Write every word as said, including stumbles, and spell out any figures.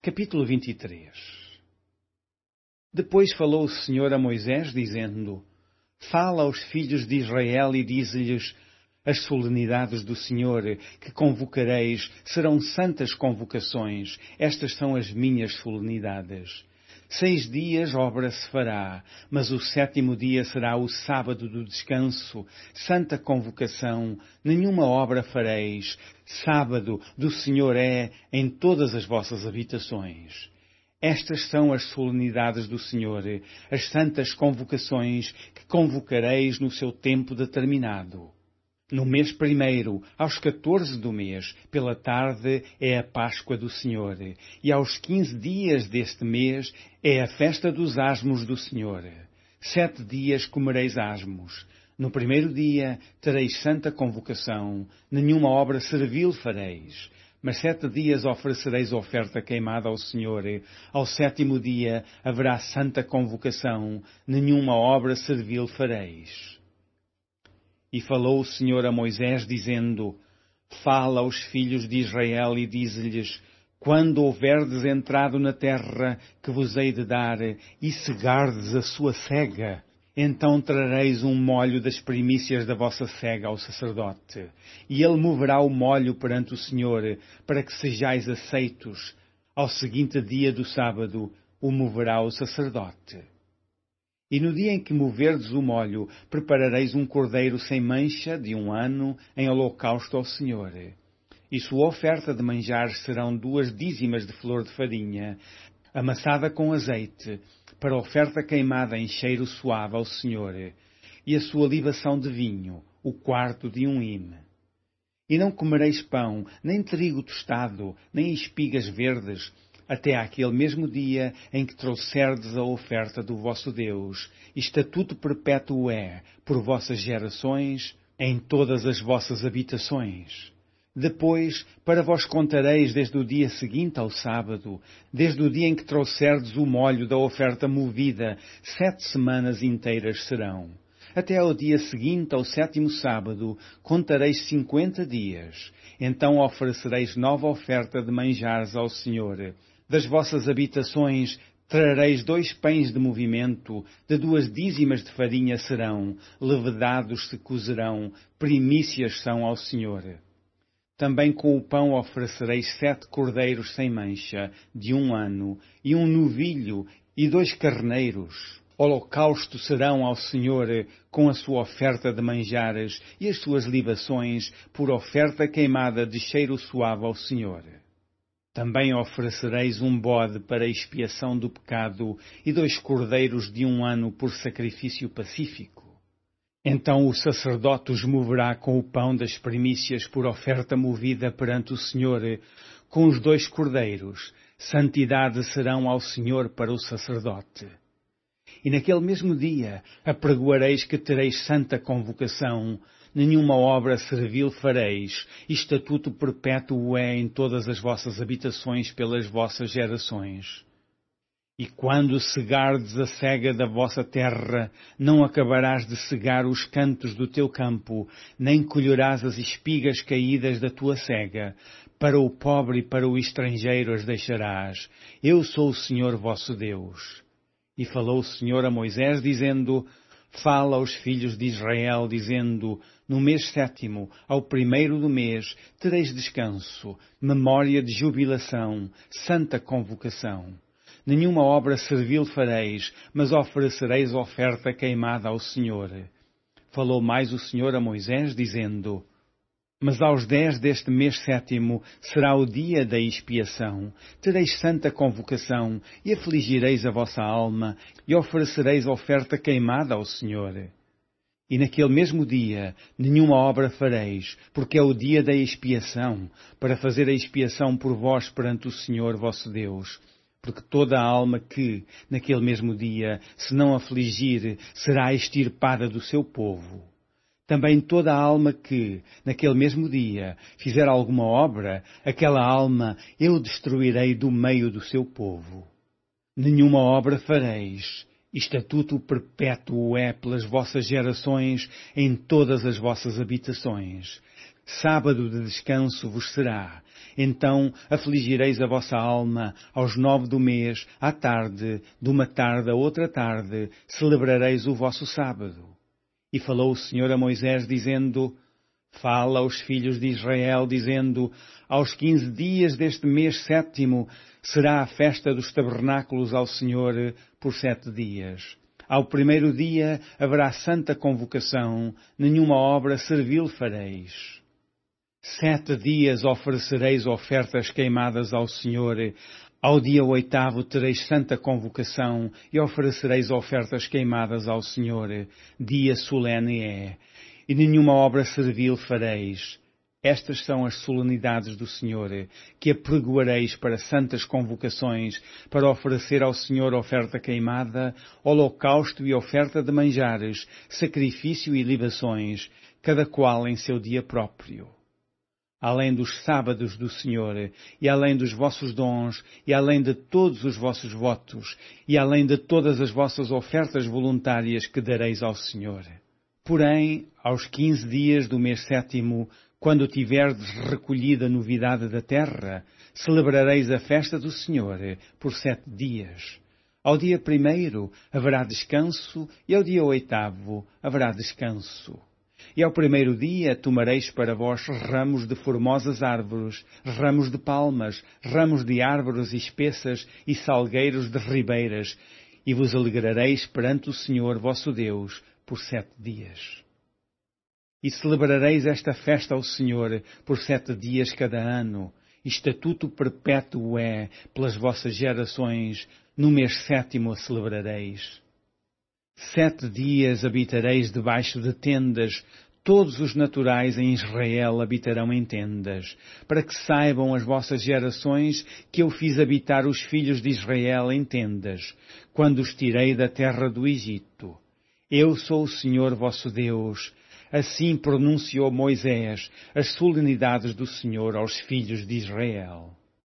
Capítulo vinte e três. Depois falou o Senhor a Moisés, dizendo: Fala aos filhos de Israel e dize-lhes: As solenidades do Senhor que convocareis serão santas convocações. Estas são as minhas solenidades. Seis dias obra se fará, mas o sétimo dia será o sábado do descanso, santa convocação, nenhuma obra fareis. Sábado do Senhor é em todas as vossas habitações. Estas são as solenidades do Senhor, as santas convocações que convocareis no seu tempo determinado. No mês primeiro, aos catorze do mês, pela tarde, é a Páscoa do Senhor, e aos quinze dias deste mês é a festa dos asmos do Senhor. Sete dias comereis asmos. No primeiro dia tereis santa convocação, nenhuma obra servil fareis. Mas sete dias oferecereis oferta queimada ao Senhor. Ao sétimo dia haverá santa convocação, nenhuma obra servil fareis. E falou o Senhor a Moisés, dizendo: Fala aos filhos de Israel e dize-lhes: Quando houverdes entrado na terra que vos hei de dar, e cegardes a sua cega, então trareis um molho das primícias da vossa cega ao sacerdote, e ele moverá o molho perante o Senhor, para que sejais aceitos. Ao seguinte dia do sábado o moverá o sacerdote. E no dia em que moverdes o molho, preparareis um cordeiro sem mancha de um ano em holocausto ao Senhor. E sua oferta de manjares serão duas dízimas de flor de farinha, amassada com azeite, para oferta queimada em cheiro suave ao Senhor, e a sua libação de vinho, o quarto de um hime. E não comereis pão, nem trigo tostado, nem espigas verdes, até àquele mesmo dia em que trouxerdes a oferta do vosso Deus. Estatuto perpétuo é, por vossas gerações, em todas as vossas habitações. Depois, para vós contareis desde o dia seguinte ao sábado, desde o dia em que trouxerdes o molho da oferta movida, sete semanas inteiras serão. Até ao dia seguinte, ao sétimo sábado, contareis cinquenta dias. Então oferecereis nova oferta de manjares ao Senhor. Das vossas habitações trareis dois pães de movimento, de duas dízimas de farinha serão, levedados se cozerão, primícias são ao Senhor. Também com o pão oferecereis sete cordeiros sem mancha, de um ano, e um novilho, e dois carneiros. Holocausto serão ao Senhor com a sua oferta de manjares e as suas libações por oferta queimada de cheiro suave ao Senhor. Também oferecereis um bode para expiação do pecado e dois cordeiros de um ano por sacrifício pacífico. Então o sacerdote os moverá com o pão das primícias por oferta movida perante o Senhor, com os dois cordeiros. Santidade serão ao Senhor para o sacerdote. E naquele mesmo dia apregoareis que tereis santa convocação, nenhuma obra servil fareis, estatuto perpétuo é em todas as vossas habitações pelas vossas gerações. E quando cegardes a cega da vossa terra, não acabarás de cegar os cantos do teu campo, nem colherás as espigas caídas da tua cega. Para o pobre e para o estrangeiro as deixarás. Eu sou o Senhor vosso Deus. E falou o Senhor a Moisés, dizendo: Fala aos filhos de Israel, dizendo: No mês sétimo, ao primeiro do mês, tereis descanso, memória de jubilação, santa convocação. Nenhuma obra servil fareis, mas oferecereis oferta queimada ao Senhor. Falou mais o Senhor a Moisés, dizendo: Mas aos dez deste mês sétimo será o dia da expiação. Tereis santa convocação, e afligireis a vossa alma, e oferecereis oferta queimada ao Senhor. E naquele mesmo dia nenhuma obra fareis, porque é o dia da expiação, para fazer a expiação por vós perante o Senhor vosso Deus. Porque toda a alma que, naquele mesmo dia, se não afligir, será extirpada do seu povo. Também toda a alma que, naquele mesmo dia, fizer alguma obra, aquela alma eu destruirei do meio do seu povo. Nenhuma obra fareis. Estatuto perpétuo é pelas vossas gerações em todas as vossas habitações. Sábado de descanso vos será. Então afligireis a vossa alma, aos nove do mês, à tarde, de uma tarde a outra tarde, celebrareis o vosso sábado. E falou o Senhor a Moisés, dizendo, fala aos filhos de Israel, dizendo, aos quinze dias deste mês sétimo será a festa dos tabernáculos ao Senhor por sete dias. Ao primeiro dia haverá santa convocação, nenhuma obra servil fareis. Sete dias oferecereis ofertas queimadas ao Senhor. Ao dia oitavo tereis santa convocação e oferecereis ofertas queimadas ao Senhor. Dia solene é. E nenhuma obra servil fareis. Estas são as solenidades do Senhor, que apregoareis para santas convocações, para oferecer ao Senhor oferta queimada, holocausto e oferta de manjares, sacrifício e libações, cada qual em seu dia próprio. Além dos sábados do Senhor, e além dos vossos dons, e além de todos os vossos votos, e além de todas as vossas ofertas voluntárias que dareis ao Senhor. Porém, aos quinze dias do mês sétimo, quando tiverdes recolhido a novidade da terra, celebrareis a festa do Senhor por sete dias. Ao dia primeiro haverá descanso, e ao dia oitavo haverá descanso. E ao primeiro dia tomareis para vós ramos de formosas árvores, ramos de palmas, ramos de árvores espessas e salgueiros de ribeiras, e vos alegrareis perante o Senhor vosso Deus por sete dias. E celebrareis esta festa ao Senhor por sete dias cada ano. Estatuto perpétuo é, pelas vossas gerações, no mês sétimo a celebrareis. Sete dias habitareis debaixo de tendas, todos os naturais em Israel habitarão em tendas, para que saibam as vossas gerações que eu fiz habitar os filhos de Israel em tendas, quando os tirei da terra do Egito. Eu sou o Senhor vosso Deus. Assim pronunciou Moisés as solenidades do Senhor aos filhos de Israel.